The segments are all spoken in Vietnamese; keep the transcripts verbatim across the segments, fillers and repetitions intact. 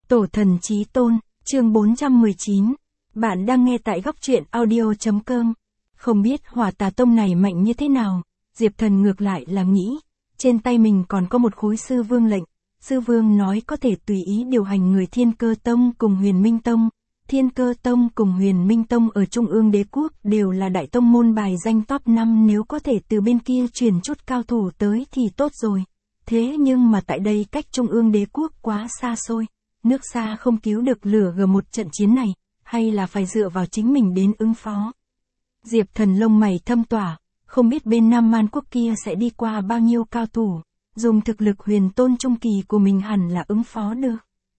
Tổ thần chí tôn, chương bốn trăm mười chín. Bạn đang nghe tại góc truyện audio.com. Không biết Hỏa Tà Tông này mạnh như thế nào, Diệp Thần ngược lại là nghĩ, trên tay mình còn có một khối sư vương lệnh. Sư vương nói có thể tùy ý điều hành người Thiên Cơ Tông cùng Huyền Minh Tông. Thiên Cơ Tông cùng Huyền Minh Tông ở Trung ương đế quốc đều là đại tông môn bài danh top năm, nếu có thể từ bên kia truyền chút cao thủ tới thì tốt rồi. Thế nhưng mà tại đây cách Trung ương đế quốc quá xa xôi, nước xa không cứu được lửa gờ một trận chiến này, hay là phải dựa vào chính mình đến ứng phó. Diệp Thần lông mày thâm tỏa, không biết bên Nam Man quốc kia sẽ đi qua bao nhiêu cao thủ, dùng thực lực huyền tôn trung kỳ của mình hẳn là ứng phó được.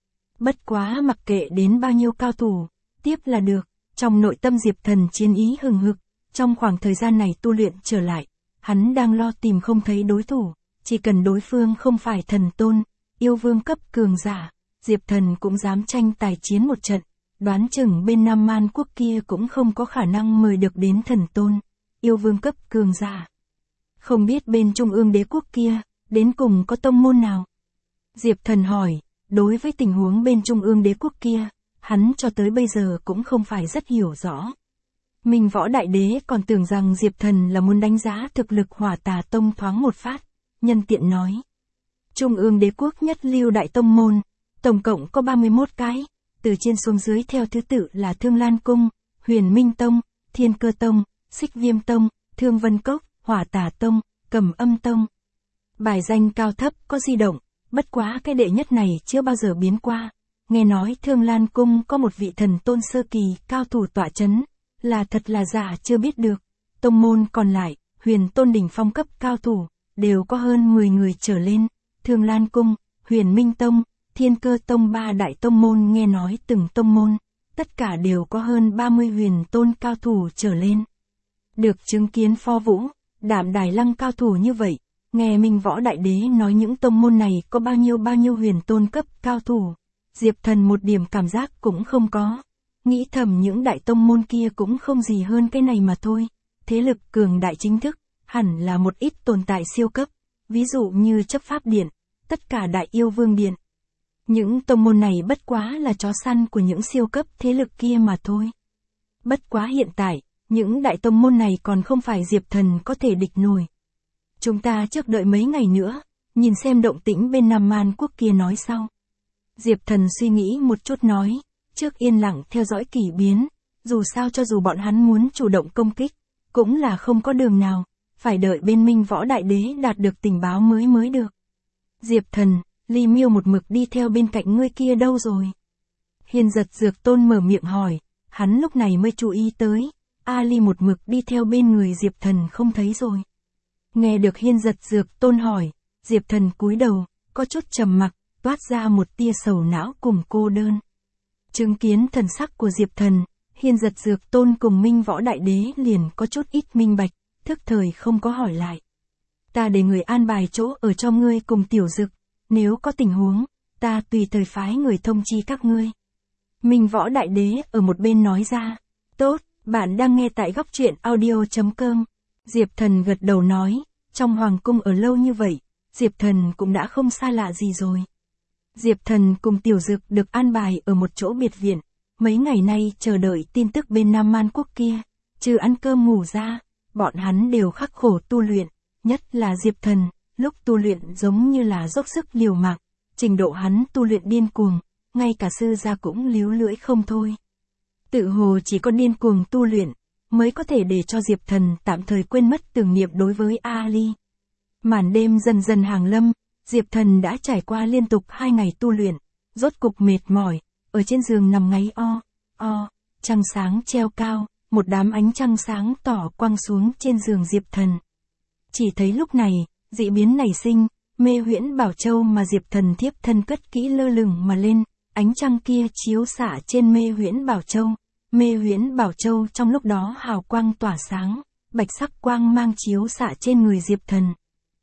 Bất quá mặc kệ đến bao nhiêu cao thủ, tiếp là được. Trong nội tâm Diệp Thần chiến ý hừng hực, trong khoảng thời gian này tu luyện trở lại, hắn đang lo tìm không thấy đối thủ, chỉ cần đối phương không phải thần tôn, yêu vương cấp cường giả, Diệp Thần cũng dám tranh tài chiến một trận, đoán chừng bên Nam Man quốc kia cũng không có khả năng mời được đến thần tôn, yêu vương cấp cường giả. Không biết bên Trung ương đế quốc kia, đến cùng có tông môn nào? Diệp Thần hỏi. Đối với tình huống bên Trung ương đế quốc kia, hắn cho tới bây giờ cũng không phải rất hiểu rõ. Minh Võ Đại Đế còn tưởng rằng Diệp Thần là muốn đánh giá thực lực Hỏa Tà Tông thoáng một phát, nhân tiện nói. Trung ương đế quốc nhất lưu đại tông môn, tổng cộng có ba mươi mốt cái, từ trên xuống dưới theo thứ tự là Thương Lan Cung, Huyền Minh Tông, Thiên Cơ Tông, Xích Viêm Tông, Thương Vân Cốc, Hỏa Tà Tông, Cầm Âm Tông. Bài danh cao thấp có di động. Bất quá cái đệ nhất này chưa bao giờ biến qua, nghe nói Thương Lan Cung có một vị thần tôn sơ kỳ cao thủ tọa chấn, là thật là giả chưa biết được. Tông môn còn lại, huyền tôn đỉnh phong cấp cao thủ, đều có hơn mười người trở lên. Thương Lan Cung, Huyền Minh Tông, Thiên Cơ Tông ba đại tông môn nghe nói từng tông môn, tất cả đều có hơn ba mươi huyền tôn cao thủ trở lên. Được chứng kiến Pho Vũ, Đạm Đài Lăng cao thủ như vậy. Nghe Minh Võ Đại Đế nói những tông môn này có bao nhiêu bao nhiêu huyền tôn cấp cao thủ, Diệp Thần một điểm cảm giác cũng không có. Nghĩ thầm những đại tông môn kia cũng không gì hơn cái này mà thôi. Thế lực cường đại chính thức, hẳn là một ít tồn tại siêu cấp, ví dụ như chấp pháp điện, tất cả đại yêu vương điện. Những tông môn này bất quá là chó săn của những siêu cấp thế lực kia mà thôi. Bất quá hiện tại, những đại tông môn này còn không phải Diệp Thần có thể địch nổi. Chúng ta trước đợi mấy ngày nữa, nhìn xem động tĩnh bên Nam Man quốc kia nói sau. Diệp Thần suy nghĩ một chút nói, trước yên lặng theo dõi kỳ biến, dù sao cho dù bọn hắn muốn chủ động công kích, cũng là không có đường nào, phải đợi bên Minh Võ Đại Đế đạt được tình báo mới mới được. Diệp Thần, Ly Miêu một mực đi theo bên cạnh ngươi kia đâu rồi? Hiên Giật Dược Tôn mở miệng hỏi, hắn lúc này mới chú ý tới, A Ly một mực đi theo bên người Diệp Thần không thấy rồi. Nghe được Hiên Giật Dược Tôn hỏi, Diệp Thần cúi đầu, có chút trầm mặc, toát ra một tia sầu não cùng cô đơn. Chứng kiến thần sắc của Diệp Thần, Hiên Giật Dược Tôn cùng Minh Võ Đại Đế liền có chút ít minh bạch, thức thời không có hỏi lại. Ta để người an bài chỗ ở cho ngươi cùng Tiểu Dực, nếu có tình huống, ta tùy thời phái người thông chi các ngươi. Minh Võ Đại Đế ở một bên nói ra, tốt, bạn đang nghe tại góc truyện audio.com. Diệp Thần gật đầu nói, trong hoàng cung ở lâu như vậy, Diệp Thần cũng đã không xa lạ gì rồi. Diệp Thần cùng Tiểu Dực được an bài ở một chỗ biệt viện, mấy ngày nay chờ đợi tin tức bên Nam Man quốc kia, trừ ăn cơm ngủ ra, bọn hắn đều khắc khổ tu luyện, nhất là Diệp Thần, lúc tu luyện giống như là dốc sức liều mạng, trình độ hắn tu luyện điên cuồng, ngay cả sư gia cũng líu lưỡi không thôi. Tự hồ chỉ có điên cuồng tu luyện, mới có thể để cho Diệp Thần tạm thời quên mất tưởng niệm đối với A Ly. Màn đêm dần dần hàng lâm, Diệp Thần đã trải qua liên tục hai ngày tu luyện, rốt cục mệt mỏi, ở trên giường nằm ngáy o, o, trăng sáng treo cao, một đám ánh trăng sáng tỏ quăng xuống trên giường Diệp Thần. Chỉ thấy lúc này, dị biến nảy sinh, Mê Huyễn Bảo Châu mà Diệp Thần thiếp thân cất kỹ lơ lửng mà lên, ánh trăng kia chiếu xạ trên Mê Huyễn Bảo Châu. Mê Huyễn Bảo Châu trong lúc đó hào quang tỏa sáng, bạch sắc quang mang chiếu xạ trên người Diệp Thần.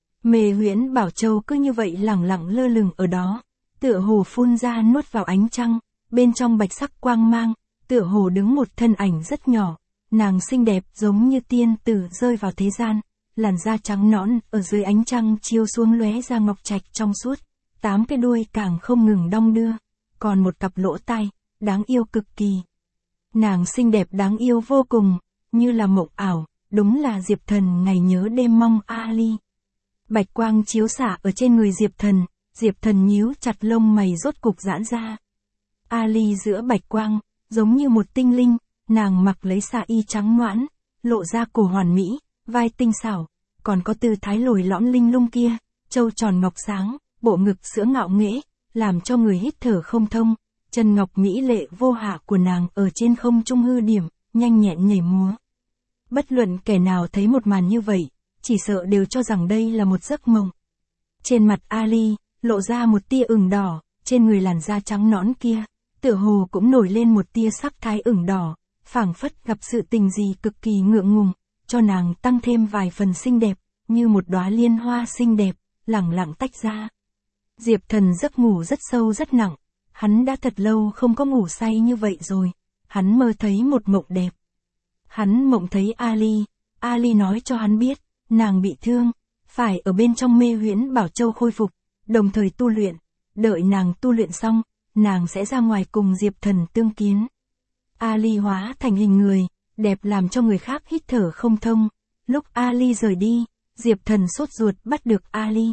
Mê Huyễn Bảo Châu cứ như vậy lẳng lặng lơ lửng ở đó, tựa hồ phun ra nuốt vào ánh trăng, bên trong bạch sắc quang mang, tựa hồ đứng một thân ảnh rất nhỏ, nàng xinh đẹp giống như tiên tử rơi vào thế gian, làn da trắng nõn ở dưới ánh trăng chiếu xuống lóe ra ngọc trạch trong suốt, tám cái đuôi càng không ngừng đong đưa, còn một cặp lỗ tai, đáng yêu cực kỳ. Nàng xinh đẹp đáng yêu vô cùng, như là mộng ảo, đúng là Diệp Thần ngày nhớ đêm mong Ali. Bạch quang chiếu xạ ở trên người Diệp Thần, Diệp Thần nhíu chặt lông mày rốt cục giãn ra. Ali giữa bạch quang, giống như một tinh linh, nàng mặc lấy xà y trắng ngoãn, lộ ra cổ hoàn mỹ, vai tinh xảo, còn có tư thái lồi lõm linh lung kia, trâu tròn ngọc sáng, bộ ngực sữa ngạo nghễ, làm cho người hít thở không thông. Chân ngọc mỹ lệ vô hạ của nàng ở trên không trung hư điểm, nhanh nhẹn nhảy múa. Bất luận kẻ nào thấy một màn như vậy, chỉ sợ đều cho rằng đây là một giấc mộng. Trên mặt Ali, lộ ra một tia ửng đỏ, trên người làn da trắng nõn kia, tựa hồ cũng nổi lên một tia sắc thái ửng đỏ, phảng phất gặp sự tình gì cực kỳ ngượng ngùng, cho nàng tăng thêm vài phần xinh đẹp, như một đóa liên hoa xinh đẹp, lẳng lặng tách ra. Diệp Thần giấc ngủ rất sâu rất nặng, hắn đã thật lâu không có ngủ say như vậy rồi, hắn mơ thấy một mộng đẹp. Hắn mộng thấy Ali, Ali nói cho hắn biết, nàng bị thương, phải ở bên trong mê huyễn bảo châu khôi phục, đồng thời tu luyện, đợi nàng tu luyện xong, nàng sẽ ra ngoài cùng Diệp Thần tương kiến. Ali hóa thành hình người, đẹp làm cho người khác hít thở không thông. Lúc Ali rời đi, Diệp Thần sốt ruột bắt được Ali.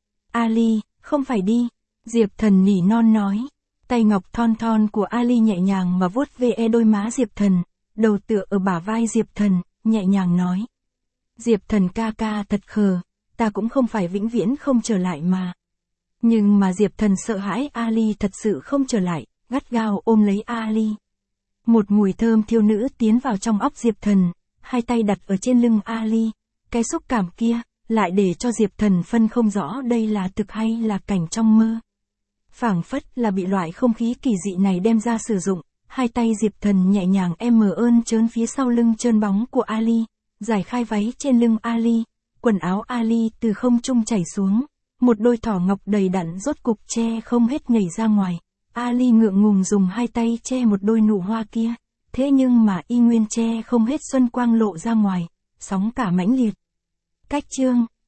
Ali, không phải đi, Diệp Thần nỉ non nói. Tay ngọc thon thon của Ali nhẹ nhàng mà vuốt ve đôi má Diệp Thần, đầu tựa ở bả vai Diệp Thần, nhẹ nhàng nói. Diệp Thần ca ca thật khờ, ta cũng không phải vĩnh viễn không trở lại mà. Nhưng mà Diệp Thần sợ hãi Ali thật sự không trở lại, gắt gao ôm lấy Ali. Một mùi thơm thiêu nữ tiến vào trong óc Diệp Thần, hai tay đặt ở trên lưng Ali. Cái xúc cảm kia, lại để cho Diệp Thần phân không rõ đây là thực hay là cảnh trong mơ. Phảng phất là bị loại không khí kỳ dị này đem ra sử dụng, hai tay Diệp Thần nhẹ nhàng em mờ ơn trớn phía sau lưng trơn bóng của Ali, giải khai váy trên lưng Ali, quần áo Ali từ không trung chảy xuống, một đôi thỏ ngọc đầy đặn rốt cục che không hết nhảy ra ngoài. Ali ngượng ngùng dùng hai tay che một đôi nụ hoa kia, thế nhưng mà y nguyên che không hết xuân quang lộ ra ngoài, sóng cả mãnh liệt. Cách chương